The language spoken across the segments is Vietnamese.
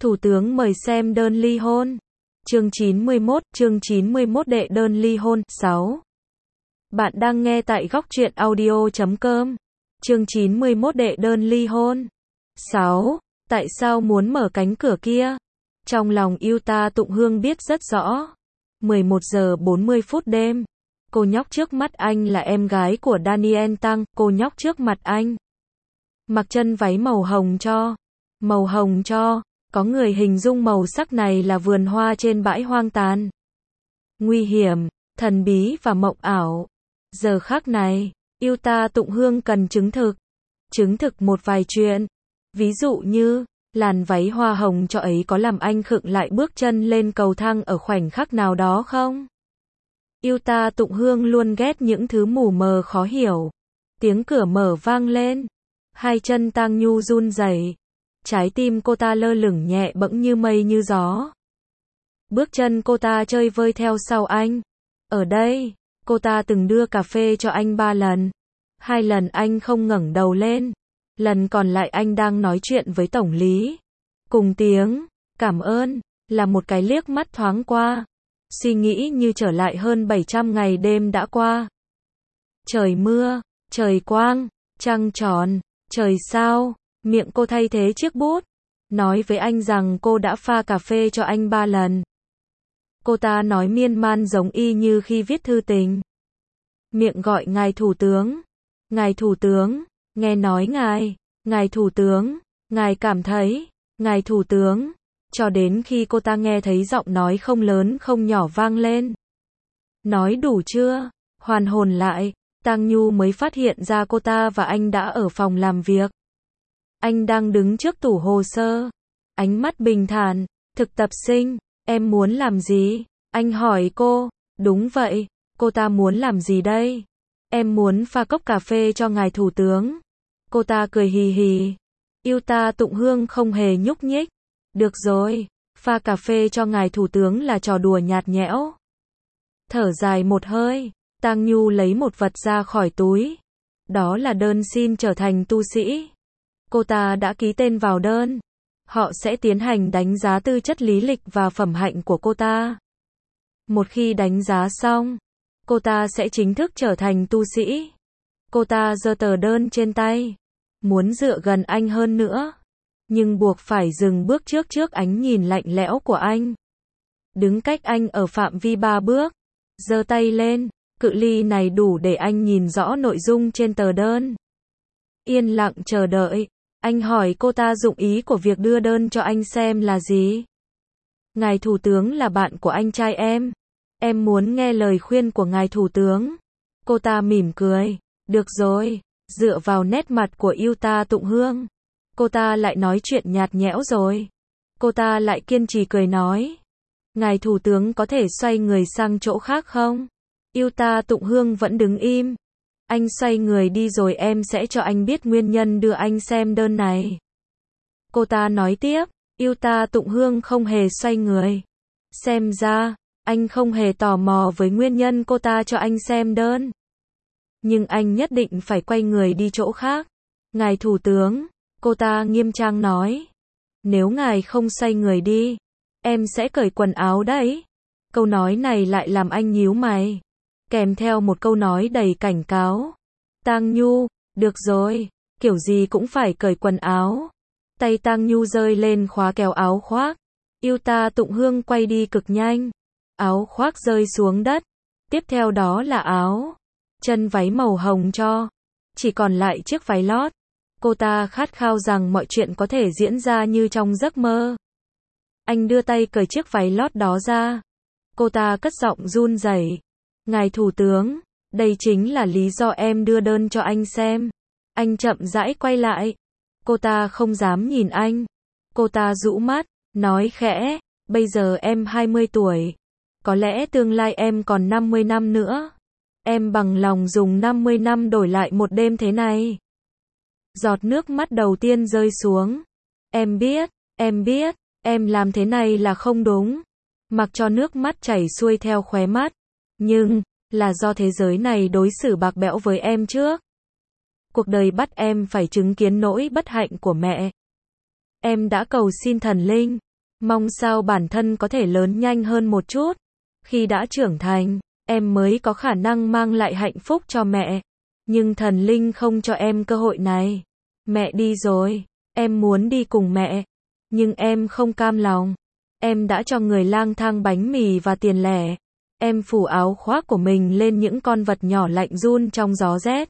Thủ tướng mời xem đơn ly hôn. Chương 91 đệ đơn ly hôn. 6. Bạn đang nghe tại góc truyện audio.com. Chương 91 đệ đơn ly hôn. 6. Tại sao muốn mở cánh cửa kia? Trong lòng Yuta Tụng Hương biết rất rõ. 11 giờ 40 phút đêm. Cô nhóc trước mắt anh là em gái của Daniel Tăng. Cô nhóc trước mặt anh mặc chân váy màu hồng cho. Màu hồng cho. Có người hình dung màu sắc này là vườn hoa trên bãi hoang tàn. Nguy hiểm, thần bí và mộng ảo. Giờ khắc này, Yuta Tụng Hương cần chứng thực. Chứng thực một vài chuyện. Ví dụ như, làn váy hoa hồng cho ấy có làm anh khựng lại bước chân lên cầu thang ở khoảnh khắc nào đó không? Yuta Tụng Hương luôn ghét những thứ mù mờ khó hiểu. Tiếng cửa mở vang lên. Hai chân Tang Nhu run rẩy. Trái tim cô ta lơ lửng nhẹ bẫng như mây như gió. Bước chân cô ta chơi vơi theo sau anh. Ở đây, cô ta từng đưa cà phê cho anh 3 lần. 2 lần anh không ngẩng đầu lên. Lần còn lại anh đang nói chuyện với tổng lý. Cùng tiếng cảm ơn là một cái liếc mắt thoáng qua. Suy nghĩ như trở lại hơn 700 ngày đêm đã qua. Trời mưa, trời quang, trăng tròn, trời sao. Miệng cô thay thế chiếc bút. Nói với anh rằng cô đã pha cà phê cho anh 3 lần. Cô ta nói miên man giống y như khi viết thư tình. Miệng gọi ngài thủ tướng. Ngài thủ tướng, nghe nói ngài thủ tướng, ngài cảm thấy, ngài thủ tướng. Cho đến khi cô ta nghe thấy giọng nói không lớn không nhỏ vang lên. Nói đủ chưa? Hoàn hồn lại, Tang Nhu mới phát hiện ra cô ta và anh đã ở phòng làm việc. Anh đang đứng trước tủ hồ sơ. Ánh mắt bình thản. Thực tập sinh, em muốn làm gì? Anh hỏi cô. Đúng vậy, cô ta muốn làm gì đây? Em muốn pha cốc cà phê cho ngài thủ tướng. Cô ta cười hì hì. Yuta Tụng Hương không hề nhúc nhích. Được rồi, pha cà phê cho ngài thủ tướng là trò đùa nhạt nhẽo. Thở dài một hơi, Tang Nhu lấy một vật ra khỏi túi. Đó là đơn xin trở thành tu sĩ. Cô ta đã ký tên vào đơn. Họ sẽ tiến hành đánh giá tư chất lý lịch và phẩm hạnh của cô ta. Một khi đánh giá xong, cô ta sẽ chính thức trở thành tu sĩ. Cô ta giơ tờ đơn trên tay. Muốn dựa gần anh hơn nữa. Nhưng buộc phải dừng bước trước ánh nhìn lạnh lẽo của anh. Đứng cách anh ở phạm vi 3 bước. Giơ tay lên. Cự ly này đủ để anh nhìn rõ nội dung trên tờ đơn. Yên lặng chờ đợi. Anh hỏi cô ta dụng ý của việc đưa đơn cho anh xem là gì. Ngài thủ tướng là bạn của anh trai em. Em muốn nghe lời khuyên của ngài thủ tướng. Cô ta mỉm cười. Được rồi. Dựa vào nét mặt của Yuta Tụng Hương. Cô ta lại nói chuyện nhạt nhẽo rồi. Cô ta lại kiên trì cười nói. Ngài thủ tướng có thể xoay người sang chỗ khác không? Yuta Tụng Hương vẫn đứng im. Anh xoay người đi rồi em sẽ cho anh biết nguyên nhân đưa anh xem đơn này. Cô ta nói tiếp. Yuta Tụng Hương không hề xoay người. Xem ra, anh không hề tò mò với nguyên nhân cô ta cho anh xem đơn. Nhưng anh nhất định phải quay người đi chỗ khác. Ngài thủ tướng, cô ta nghiêm trang nói. Nếu ngài không xoay người đi, em sẽ cởi quần áo đấy. Câu nói này lại làm anh nhíu mày. Kèm theo một câu nói đầy cảnh cáo. Tang Nhu, được rồi, kiểu gì cũng phải cởi quần áo. Tay Tang Nhu rơi lên khóa kéo áo khoác. Yuta Tụng Hương quay đi cực nhanh. Áo khoác rơi xuống đất. Tiếp theo đó là áo. Chân váy màu hồng cho. Chỉ còn lại chiếc váy lót. Cô ta khát khao rằng mọi chuyện có thể diễn ra như trong giấc mơ. Anh đưa tay cởi chiếc váy lót đó ra. Cô ta cất giọng run rẩy. Ngài thủ tướng, đây chính là lý do em đưa đơn cho anh xem. Anh chậm rãi quay lại. Cô ta không dám nhìn anh. Cô ta rũ mắt, nói khẽ, bây giờ em 20 tuổi. Có lẽ tương lai em còn 50 năm nữa. Em bằng lòng dùng 50 năm đổi lại một đêm thế này. Giọt nước mắt đầu tiên rơi xuống. Em biết, em làm thế này là không đúng. Mặc cho nước mắt chảy xuôi theo khóe mắt. Nhưng, là do thế giới này đối xử bạc bẽo với em trước. Cuộc đời bắt em phải chứng kiến nỗi bất hạnh của mẹ. Em đã cầu xin thần linh, Mong sao bản thân có thể lớn nhanh hơn một chút. Khi đã trưởng thành, em mới có khả năng mang lại hạnh phúc cho mẹ. Nhưng thần linh không cho em cơ hội này. Mẹ đi rồi, em muốn đi cùng mẹ. Nhưng em không cam lòng. Em đã cho người lang thang bánh mì và tiền lẻ. Em phủ áo khoác của mình lên những con vật nhỏ lạnh run trong gió rét.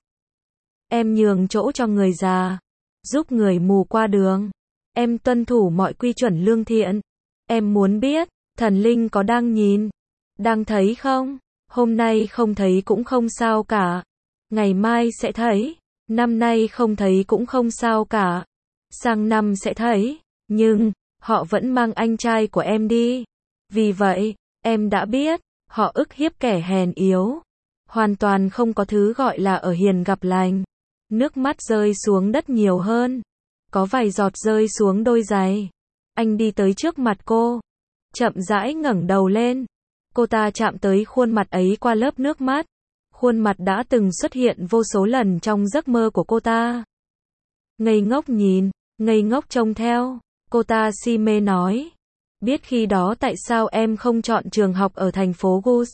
Em nhường chỗ cho người già, giúp người mù qua đường. Em tuân thủ mọi quy chuẩn lương thiện. Em muốn biết, thần linh có đang nhìn, đang thấy không? Hôm nay không thấy cũng không sao cả. Ngày mai sẽ thấy. Năm nay không thấy cũng không sao cả. Sang năm sẽ thấy. Nhưng, họ vẫn mang anh trai của em đi. Vì vậy, em đã biết, họ ức hiếp kẻ hèn yếu. Hoàn toàn không có thứ gọi là ở hiền gặp lành. Nước mắt rơi xuống đất nhiều hơn. Có vài giọt rơi xuống đôi giày. Anh đi tới trước mặt cô. Chậm rãi ngẩng đầu lên. Cô ta chạm tới khuôn mặt ấy qua lớp nước mắt. Khuôn mặt đã từng xuất hiện vô số lần trong giấc mơ của cô ta. Ngây ngốc nhìn, ngây ngốc trông theo. Cô ta si mê nói. Biết khi đó tại sao em không chọn trường học ở thành phố Gus,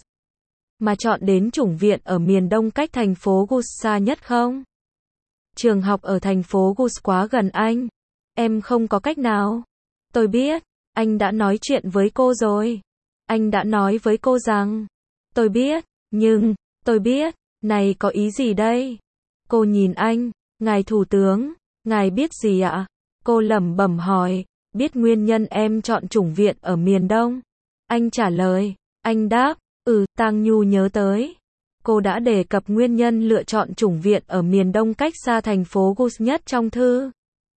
mà chọn đến chủng viện ở miền đông cách thành phố Gus xa nhất không? Trường học ở thành phố Gus quá gần anh. Em không có cách nào. Tôi biết, anh đã nói chuyện với cô rồi. Anh đã nói với cô rằng, tôi biết, nhưng, tôi biết, này có ý gì đây? Cô nhìn anh, ngài thủ tướng, ngài biết gì ạ? Cô lẩm bẩm hỏi, biết nguyên nhân em chọn chủng viện ở miền Đông. Anh trả lời, anh đáp, Tang Nhu nhớ tới. Cô đã đề cập nguyên nhân lựa chọn chủng viện ở miền Đông cách xa thành phố Gus nhất trong thư.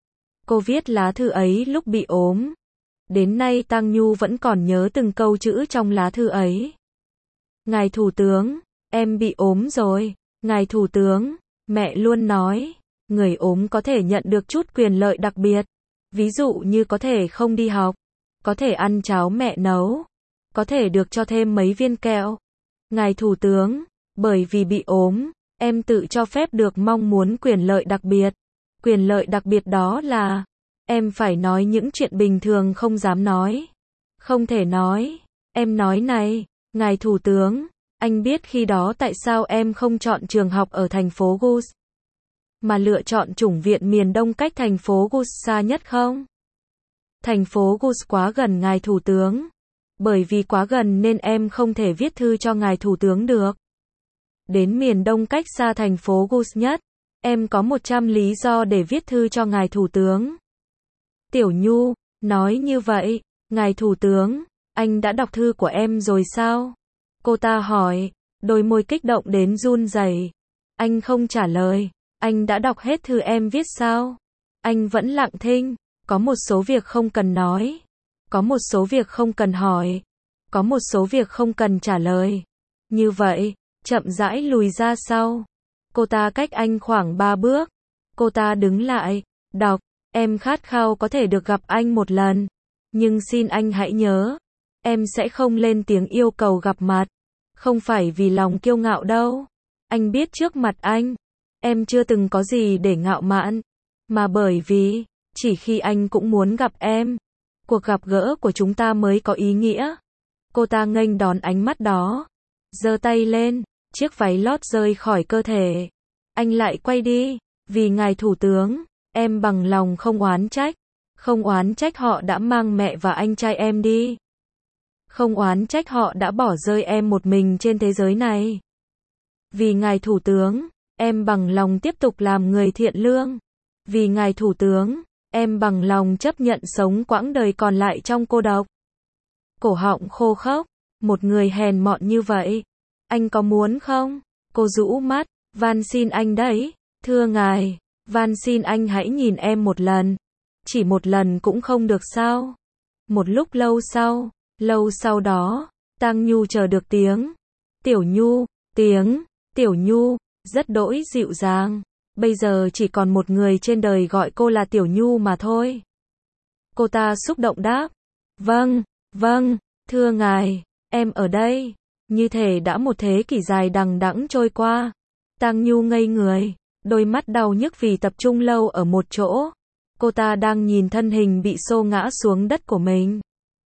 Cô viết lá thư ấy lúc bị ốm. Đến nay Tang Nhu vẫn còn nhớ từng câu chữ trong lá thư ấy. Ngài thủ tướng, em bị ốm rồi. Ngài thủ tướng, mẹ luôn nói, người ốm có thể nhận được chút quyền lợi đặc biệt. Ví dụ như có thể không đi học, có thể ăn cháo mẹ nấu, có thể được cho thêm mấy viên kẹo. Ngài thủ tướng, bởi vì bị ốm, em tự cho phép được mong muốn quyền lợi đặc biệt. Quyền lợi đặc biệt đó là, em phải nói những chuyện bình thường không dám nói. Không thể nói. Em nói này, ngài thủ tướng, anh biết khi đó tại sao em không chọn trường học ở thành phố Gus, mà lựa chọn chủng viện miền Đông cách thành phố Gus xa nhất không? Thành phố Gus quá gần ngài thủ tướng. Bởi vì quá gần nên em không thể viết thư cho ngài thủ tướng được. Đến miền Đông cách xa thành phố Gus nhất, em có 100 lý do để viết thư cho ngài thủ tướng. Tiểu Nhu, nói như vậy, ngài thủ tướng, anh đã đọc thư của em rồi sao? Cô ta hỏi, đôi môi kích động đến run rẩy. Anh không trả lời, anh đã đọc hết thư em viết sao? Anh vẫn lặng thinh, có một số việc không cần nói, có một số việc không cần hỏi, có một số việc không cần trả lời. Như vậy, chậm rãi lùi ra sau. Cô ta cách anh khoảng 3 bước. Cô ta đứng lại, đọc, em khát khao có thể được gặp anh một lần. Nhưng xin anh hãy nhớ, em sẽ không lên tiếng yêu cầu gặp mặt. Không phải vì lòng kiêu ngạo đâu. Anh biết trước mặt anh, em chưa từng có gì để ngạo mạn. Mà bởi vì, chỉ khi anh cũng muốn gặp em, cuộc gặp gỡ của chúng ta mới có ý nghĩa. Cô ta nghênh đón ánh mắt đó. Giơ tay lên, chiếc váy lót rơi khỏi cơ thể. Anh lại quay đi. Vì ngài thủ tướng, em bằng lòng không oán trách. Không oán trách họ đã mang mẹ và anh trai em đi. Không oán trách họ đã bỏ rơi em một mình trên thế giới này. Vì ngài thủ tướng, em bằng lòng tiếp tục làm người thiện lương. Vì ngài thủ tướng, em bằng lòng chấp nhận sống quãng đời còn lại trong cô độc. Cổ họng khô khốc, một người hèn mọn như vậy. Anh có muốn không? Cô rũ mắt, van xin anh đấy. Thưa ngài, van xin anh hãy nhìn em một lần. Chỉ một lần cũng không được sao? Một lúc lâu sau đó, Tang Nhu chờ được tiếng. Tiểu Nhu, tiếng, Tiểu Nhu, rất đỗi dịu dàng. Bây giờ chỉ còn một người trên đời gọi cô là Tiểu Nhu mà thôi. Cô ta xúc động đáp. Vâng, thưa ngài, em ở đây. Như thể đã một thế kỷ dài đằng đẵng trôi qua. Tang Nhu ngây người, đôi mắt đau nhức vì tập trung lâu ở một chỗ. Cô ta đang nhìn thân hình bị xô ngã xuống đất của mình.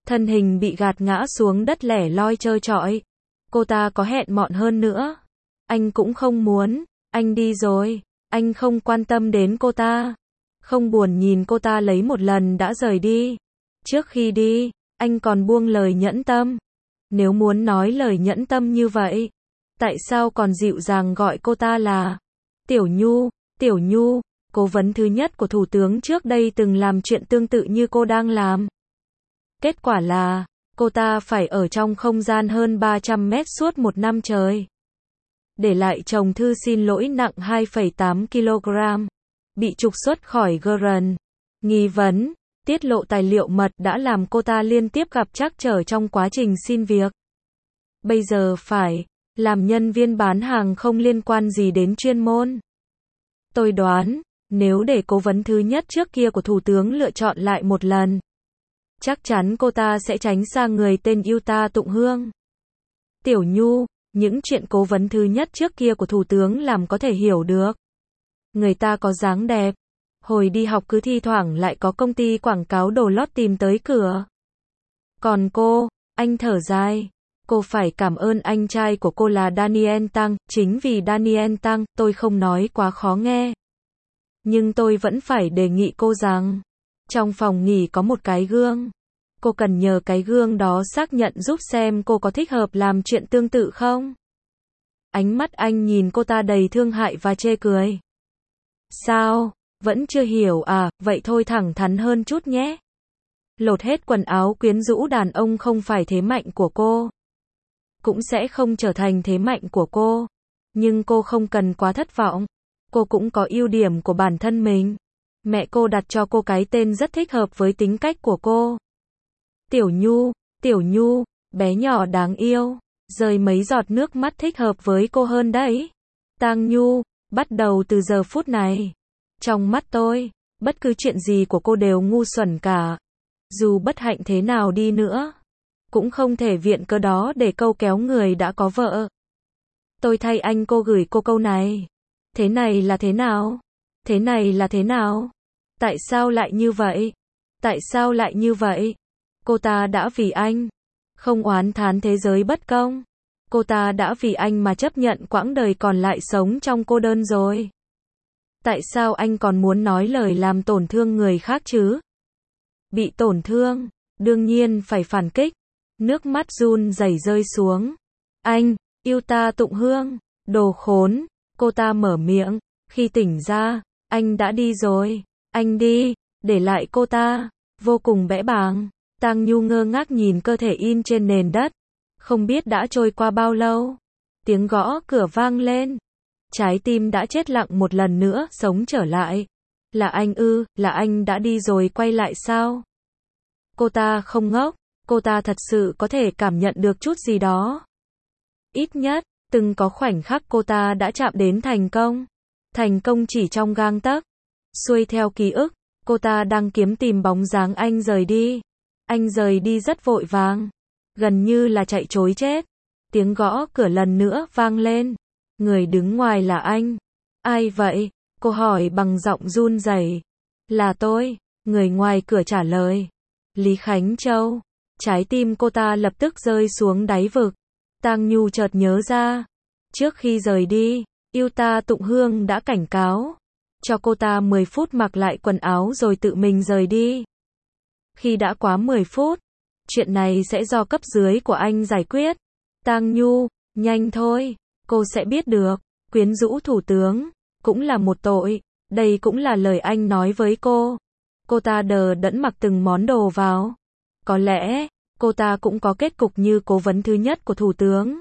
Thân hình bị gạt ngã xuống đất lẻ loi trơ trọi. Cô ta có hẹn mọn hơn nữa. Anh cũng không muốn, anh đi rồi. Anh không quan tâm đến cô ta. Không buồn nhìn cô ta lấy một lần đã rời đi. Trước khi đi, anh còn buông lời nhẫn tâm. Nếu muốn nói lời nhẫn tâm như vậy, tại sao còn dịu dàng gọi cô ta là Tiểu Nhu? Tiểu Nhu, cố vấn thứ nhất của Thủ tướng trước đây từng làm chuyện tương tự như cô đang làm. Kết quả là, cô ta phải ở trong không gian hơn 300 mét suốt một năm trời. Để lại chồng thư xin lỗi nặng 2,8 kg. Bị trục xuất khỏi GRN. Nghi vấn, tiết lộ tài liệu mật đã làm cô ta liên tiếp gặp trắc trở trong quá trình xin việc. Bây giờ phải làm nhân viên bán hàng không liên quan gì đến chuyên môn. Tôi đoán, nếu để cố vấn thứ nhất trước kia của Thủ tướng lựa chọn lại một lần, chắc chắn cô ta sẽ tránh xa người tên Yuta Tụng Hương. Tiểu Nhu, những chuyện cố vấn thứ nhất trước kia của Thủ tướng làm có thể hiểu được. Người ta có dáng đẹp. Hồi đi học cứ thi thoảng lại có công ty quảng cáo đồ lót tìm tới cửa. Còn cô, anh thở dài. Cô phải cảm ơn anh trai của cô là Daniel Tăng, chính vì Daniel Tăng, tôi không nói quá khó nghe. Nhưng tôi vẫn phải đề nghị cô rằng, trong phòng nghỉ có một cái gương. Cô cần nhờ cái gương đó xác nhận giúp xem cô có thích hợp làm chuyện tương tự không? Ánh mắt anh nhìn cô ta đầy thương hại và chê cười. Sao? Vẫn chưa hiểu à, vậy thôi thẳng thắn hơn chút nhé. Lột hết quần áo quyến rũ đàn ông không phải thế mạnh của cô. Cũng sẽ không trở thành thế mạnh của cô. Nhưng cô không cần quá thất vọng. Cô cũng có ưu điểm của bản thân mình. Mẹ cô đặt cho cô cái tên rất thích hợp với tính cách của cô. Tiểu Nhu, bé nhỏ đáng yêu. Rơi mấy giọt nước mắt thích hợp với cô hơn đấy. Tang Nhu, bắt đầu từ giờ phút này. Trong mắt tôi, bất cứ chuyện gì của cô đều ngu xuẩn cả. Dù bất hạnh thế nào đi nữa, cũng không thể viện cớ đó để câu kéo người đã có vợ. Tôi thay anh cô gửi cô câu này. Thế này là thế nào? Thế này là thế nào? Tại sao lại như vậy? Tại sao lại như vậy? Cô ta đã vì anh không oán thán thế giới bất công. Cô ta đã vì anh mà chấp nhận quãng đời còn lại sống trong cô đơn rồi. Tại sao anh còn muốn nói lời làm tổn thương người khác chứ? Bị tổn thương, đương nhiên phải phản kích. Nước mắt run rẩy rơi xuống. Anh, Yuta Tụng Hương, đồ khốn. Cô ta mở miệng. Khi tỉnh ra, anh đã đi rồi. Anh đi, để lại cô ta. Vô cùng bẽ bàng. Tang Nhu ngơ ngác nhìn cơ thể in trên nền đất. Không biết đã trôi qua bao lâu. Tiếng gõ cửa vang lên. Trái tim đã chết lặng một lần nữa, sống trở lại. Là anh ư, là anh đã đi rồi quay lại sao? Cô ta không ngốc, cô ta thật sự có thể cảm nhận được chút gì đó. Ít nhất, từng có khoảnh khắc cô ta đã chạm đến thành công. Thành công chỉ trong gang tấc. Xuôi theo ký ức, cô ta đang tìm bóng dáng anh rời đi. Anh rời đi rất vội vàng. Gần như là chạy trối chết. Tiếng gõ cửa lần nữa vang lên. Người đứng ngoài là anh. Ai vậy? Cô hỏi bằng giọng run rẩy. Là tôi. Người ngoài cửa trả lời. Lý Khánh Châu. Trái tim cô ta lập tức rơi xuống đáy vực. Tang Nhu chợt nhớ ra. Trước khi rời đi, Yuta Tụng Hương đã cảnh cáo. Cho cô ta 10 phút mặc lại quần áo rồi tự mình rời đi. Khi đã quá 10 phút, chuyện này sẽ do cấp dưới của anh giải quyết. Tang Nhu, nhanh thôi. Cô sẽ biết được, quyến rũ thủ tướng, cũng là một tội. Đây cũng là lời anh nói với cô. Cô ta đờ đẫn mặc từng món đồ vào. Có lẽ, cô ta cũng có kết cục như cố vấn thứ nhất của thủ tướng.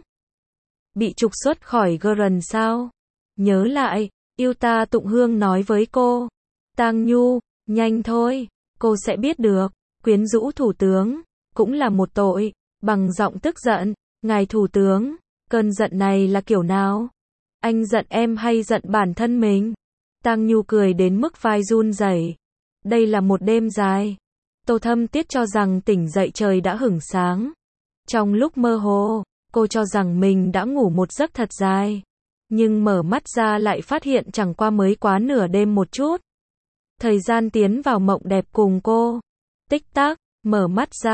Bị trục xuất khỏi GRN sao? Nhớ lại, Yuta Tụng Hương nói với cô. Tang Nhu, nhanh thôi, cô sẽ biết được, quyến rũ thủ tướng, cũng là một tội. Bằng giọng tức giận, ngài thủ tướng. Cơn giận này là kiểu nào? Anh giận em hay giận bản thân mình? Tang Nhu cười đến mức vai run rẩy. Đây là một đêm dài. Tô Thâm Tiết cho rằng tỉnh dậy trời đã hửng sáng. Trong lúc mơ hồ, cô cho rằng mình đã ngủ một giấc thật dài. Nhưng mở mắt ra lại phát hiện chẳng qua mới quá nửa đêm một chút. Thời gian tiến vào mộng đẹp cùng cô. Tích tắc, mở mắt ra.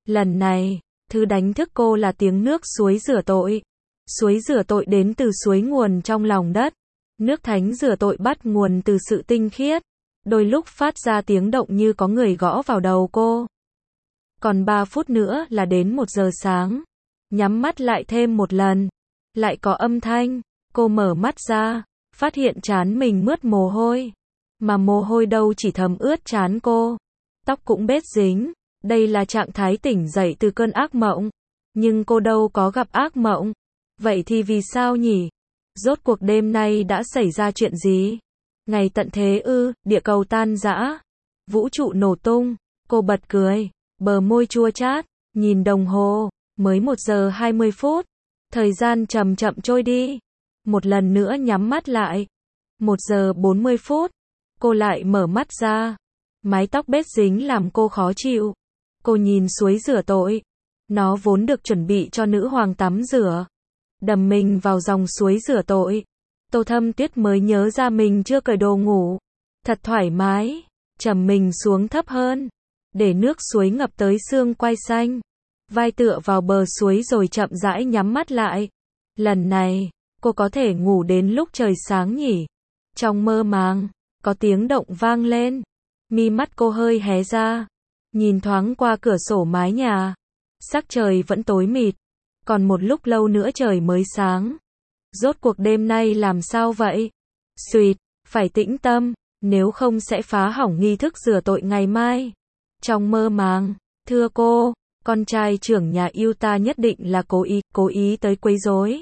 Lần này, thứ đánh thức cô là tiếng nước suối rửa tội. Suối rửa tội đến từ suối nguồn trong lòng đất. Nước thánh rửa tội bắt nguồn từ sự tinh khiết. Đôi lúc phát ra tiếng động như có người gõ vào đầu cô. Còn 3 phút nữa là đến 1 giờ sáng. Nhắm mắt lại thêm một lần. Lại có âm thanh. Cô mở mắt ra, phát hiện trán mình mướt mồ hôi. Mà mồ hôi đâu chỉ thấm ướt trán cô. Tóc cũng bết dính. Đây là trạng thái tỉnh dậy từ cơn ác mộng. Nhưng cô đâu có gặp ác mộng. Vậy thì vì sao nhỉ? Rốt cuộc đêm nay đã xảy ra chuyện gì? Ngày tận thế ư, địa cầu tan rã, vũ trụ nổ tung. Cô bật cười, bờ môi chua chát, nhìn đồng hồ, mới 1 giờ 20 phút. Thời gian chậm chậm trôi đi. Một lần nữa nhắm mắt lại. 1 giờ 40 phút. Cô lại mở mắt ra. Mái tóc bết dính làm cô khó chịu. Cô nhìn suối rửa tội. Nó vốn được chuẩn bị cho nữ hoàng tắm rửa. Đầm mình vào dòng suối rửa tội. Tô Thâm Tuyết mới nhớ ra mình chưa cởi đồ ngủ. Thật thoải mái. Trầm mình xuống thấp hơn. Để nước suối ngập tới xương quai xanh. Vai tựa vào bờ suối rồi chậm rãi nhắm mắt lại. Lần này, cô có thể ngủ đến lúc trời sáng nhỉ? Trong mơ màng, có tiếng động vang lên. Mi mắt cô hơi hé ra. Nhìn thoáng qua cửa sổ mái nhà. Sắc trời vẫn tối mịt. Còn một lúc lâu nữa trời mới sáng. Rốt cuộc đêm nay làm sao vậy? Xuyệt, phải tĩnh tâm, nếu không sẽ phá hỏng nghi thức rửa tội ngày mai. Trong mơ màng, thưa cô, con trai trưởng nhà Utah nhất định là cố ý tới quấy rối.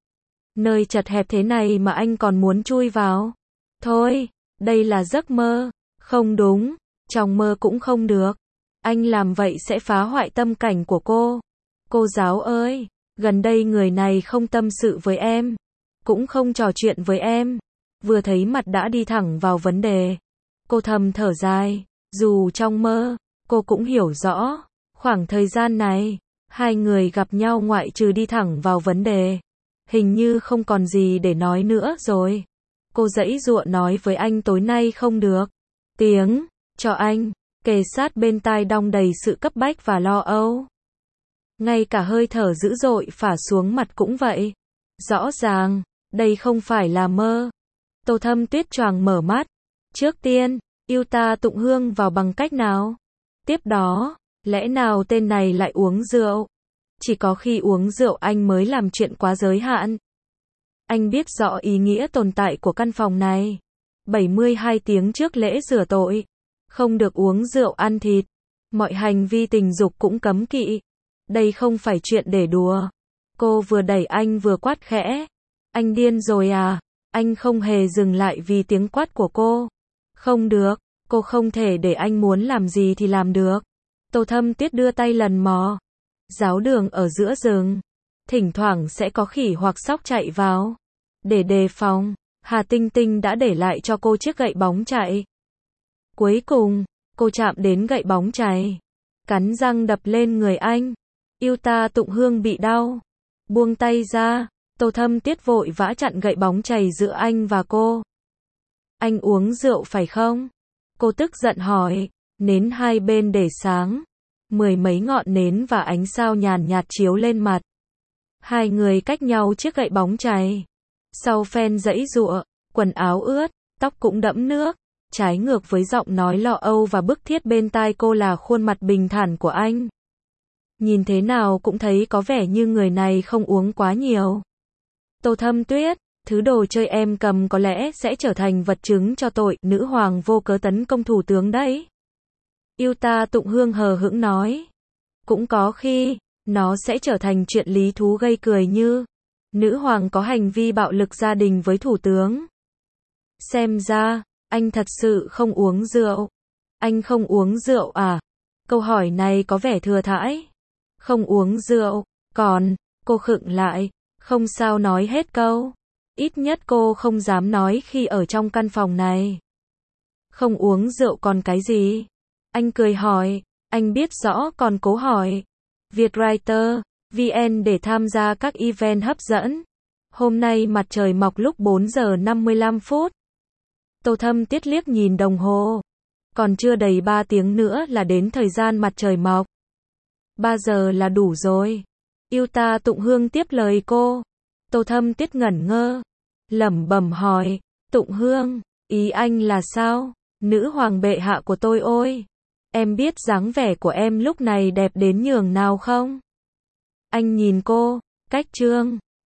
Nơi chật hẹp thế này mà anh còn muốn chui vào. Thôi, đây là giấc mơ. Không đúng, trong mơ cũng không được. Anh làm vậy sẽ phá hoại tâm cảnh của cô. Cô giáo ơi, gần đây người này không tâm sự với em, cũng không trò chuyện với em. Vừa thấy mặt đã đi thẳng vào vấn đề. Cô thầm thở dài, dù trong mơ, cô cũng hiểu rõ, khoảng thời gian này, hai người gặp nhau ngoại trừ đi thẳng vào vấn đề. Hình như không còn gì để nói nữa rồi. Cô giãy giụa nói với anh tối nay không được. Tiếng, cho anh, kề sát bên tai đong đầy sự cấp bách và lo âu. Ngay cả hơi thở dữ dội phả xuống mặt cũng vậy. Rõ ràng, đây không phải là mơ. Tô Thâm Tuyết choàng mở mắt. Trước tiên, Utah tụng hương vào bằng cách nào? Tiếp đó, lẽ nào tên này lại uống rượu? Chỉ có khi uống rượu anh mới làm chuyện quá giới hạn. Anh biết rõ ý nghĩa tồn tại của căn phòng này. 72 tiếng trước lễ rửa tội. Không được uống rượu ăn thịt. Mọi hành vi tình dục cũng cấm kỵ. Đây không phải chuyện để đùa. Cô vừa đẩy anh vừa quát khẽ. Anh điên rồi à? Anh không hề dừng lại vì tiếng quát của cô. Không được, cô không thể để anh muốn làm gì thì làm được. Tô Thâm Tuyết đưa tay lần mò. Giáo đường ở giữa rừng. Thỉnh thoảng sẽ có khỉ hoặc sóc chạy vào. Để đề phòng, Hà Tinh Tinh đã để lại cho cô chiếc gậy bóng chày. Cuối cùng, cô chạm đến gậy bóng chày. Cắn răng đập lên người anh. Utah tụng hương bị đau. Buông tay ra. Tô Thâm Tuyết vội vã chặn gậy bóng chày giữa anh và cô. Anh uống rượu phải không? Cô tức giận hỏi. Nến hai bên để sáng. 10 mấy ngọn nến và ánh sao nhàn nhạt chiếu lên mặt. Hai người cách nhau chiếc gậy bóng chày. Sau phen giãy giụa, quần áo ướt, tóc cũng đẫm nước. Trái ngược với giọng nói lo âu và bức thiết bên tai cô là khuôn mặt bình thản của anh. Nhìn thế nào cũng thấy có vẻ như người này không uống quá nhiều. Tô Thâm Tuyết, thứ đồ chơi em cầm có lẽ sẽ trở thành vật chứng cho tội nữ hoàng vô cớ tấn công thủ tướng đấy. Utah tụng hương hờ hững nói. Cũng có khi, nó sẽ trở thành chuyện lý thú gây cười như nữ hoàng có hành vi bạo lực gia đình với thủ tướng. Xem ra, anh thật sự không uống rượu. Anh không uống rượu à? Câu hỏi này có vẻ thừa thãi. Không uống rượu, còn, cô khựng lại, không sao nói hết câu. Ít nhất cô không dám nói khi ở trong căn phòng này. Không uống rượu còn cái gì? Anh cười hỏi, anh biết rõ còn cố hỏi. Vietwriter, VN để tham gia các event hấp dẫn. Hôm nay mặt trời mọc lúc 4 giờ 55 phút. Tô Thâm Tuyết liếc nhìn đồng hồ. Còn chưa đầy 3 tiếng nữa là đến thời gian mặt trời mọc. 3 giờ là đủ rồi. Yêu ta Tụng Hương tiếp lời cô. Tô Thâm Tuyết ngẩn ngơ, lẩm bẩm hỏi, Tụng Hương, ý anh là sao? Nữ hoàng bệ hạ của tôi ôi, em biết dáng vẻ của em lúc này đẹp đến nhường nào không? Anh nhìn cô, cách Trương